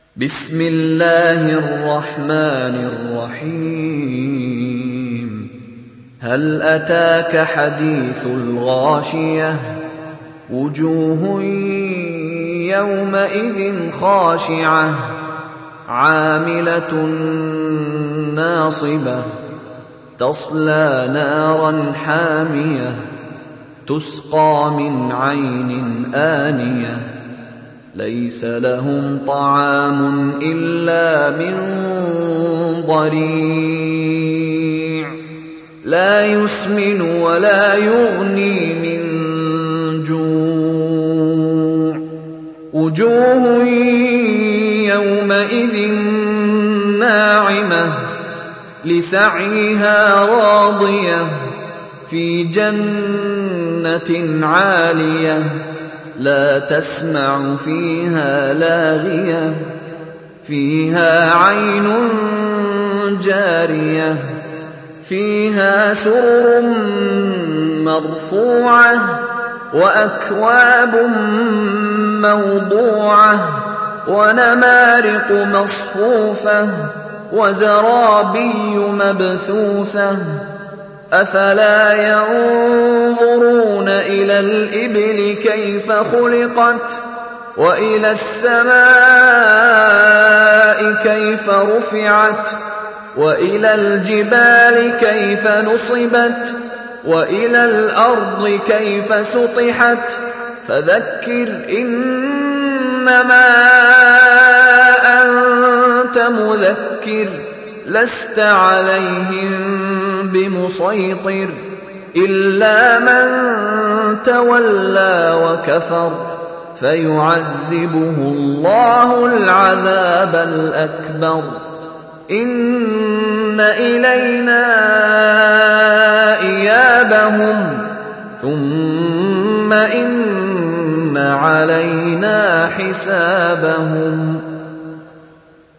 بسم الله الرحمن الرحيم هل أتاك حديث الغاشية وجوه يومئذ خاشعة عاملة ناصبة تصلى نارا حامية تسقى من عين آنية ليس لهم طعام إلا من ضريع لا يسمن ولا يغني من جوع وجوه يومئذ ناعمة لسعيها راضية في جنة عالية لا تسمع فيها لاغية فيها عين جارية فيها سرر مرفوعة وأكواب موضوعة ونمارق مصفوفة وزرابي مبثوثة أفلا ينظرون إلى الإبل كيف خلقت وإلى السماء كيف رفعت وإلى الجبال كيف نصبت وإلى الأرض كيف سطحت فذكر إنما أنت مذكر لست عليهم بمسيطر إلا من تولى وكفر فيعذبه الله العذاب الأكبر إن إلينا إيابهم ثم إن علينا حسابهم